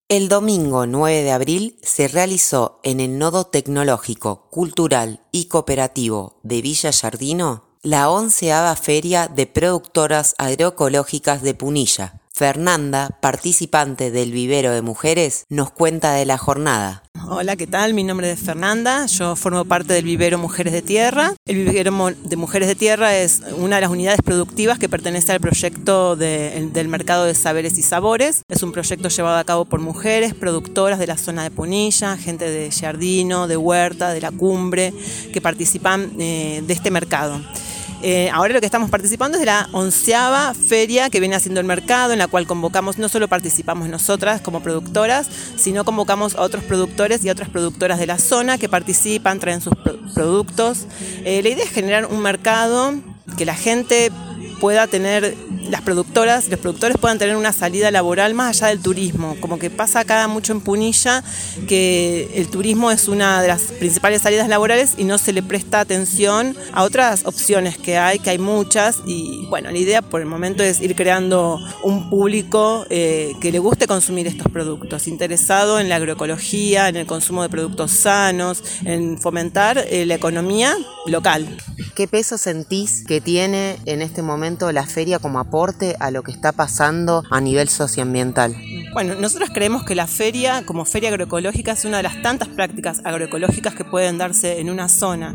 El domingo 9 de abril se realizó en el Nodo Tecnológico, Cultural y Cooperativo de Villa Giardino la 11ª Feria de Productoras Agroecológicas de Punilla. Fernanda, participante del Vivero de Mujeres, nos cuenta de la jornada. Hola, ¿qué tal? Mi nombre es Fernanda, yo formo parte del Vivero Mujeres de Tierra. El Vivero de Mujeres de Tierra es una de las unidades productivas que pertenece al proyecto del Mercado de Saberes y Sabores. Es un proyecto llevado a cabo por mujeres productoras de la zona de Punilla, gente de Giardino, de Huerta, de La Cumbre, que participan de este mercado. Ahora lo que estamos participando es de la 11ª feria que viene haciendo el mercado, en la cual convocamos, no solo participamos nosotras como productoras, sino convocamos a otros productores y a otras productoras de la zona que participan, traen sus productos. La idea es generar un mercado que la gente pueda tener, las productoras y los productores puedan tener una salida laboral más allá del turismo. Como que pasa acá mucho en Punilla que el turismo es una de las principales salidas laborales y no se le presta atención a otras opciones que hay muchas. Y bueno, la idea por el momento es ir creando un público que le guste consumir estos productos, interesado en la agroecología, en el consumo de productos sanos, en fomentar la economía local. ¿Qué peso sentís que tiene en este momento la feria como aporte a lo que está pasando a nivel socioambiental? Bueno, nosotros creemos que la feria, como feria agroecológica, es una de las tantas prácticas agroecológicas que pueden darse en una zona.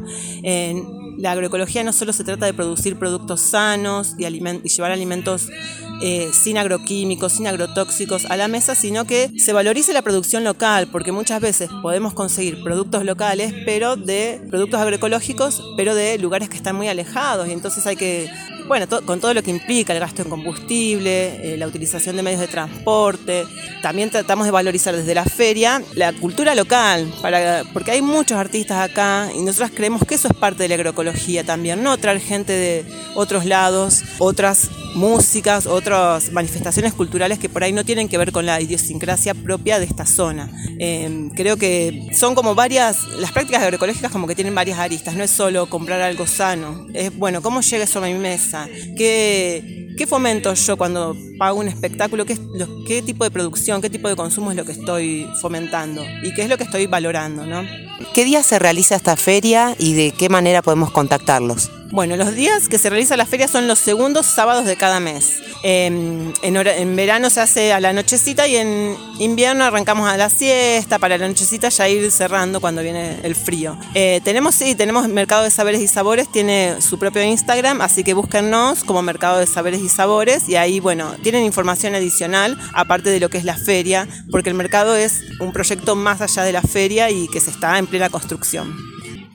La agroecología no solo se trata de producir productos sanos y llevar alimentos sin agroquímicos, sin agrotóxicos a la mesa, sino que se valorice la producción local, porque muchas veces podemos conseguir productos locales, pero de productos agroecológicos, pero de lugares que están muy alejados, y entonces hay que, bueno, con todo lo que implica el gasto en combustible, la utilización de medios de transporte. También tratamos de valorizar desde la feria la cultura local, porque hay muchos artistas acá y nosotros creemos que eso es parte de la agroecología también, no traer gente de otros lados, otras músicas, otras manifestaciones culturales que por ahí no tienen que ver con la idiosincrasia propia de esta zona. Creo que son como las prácticas agroecológicas como que tienen varias aristas, no es solo comprar algo sano, es bueno, ¿cómo llega eso a mi mesa? ¿Qué fomento yo cuando pago un espectáculo? ¿Qué tipo de producción, qué tipo de consumo es lo que estoy fomentando? ¿Y qué es lo que estoy valorando, ¿no? ¿Qué día se realiza esta feria y de qué manera podemos contactarlos? Bueno, los días que se realiza la feria son los segundos sábados de cada mes. En verano se hace a la nochecita y en invierno arrancamos a la siesta para la nochecita ya ir cerrando cuando viene el frío. Tenemos Mercado de Saberes y Sabores, tiene su propio Instagram, así que búsquennos como Mercado de Saberes y Sabores y ahí, bueno, tienen información adicional aparte de lo que es la feria, porque el mercado es un proyecto más allá de la feria y que se está en plena construcción.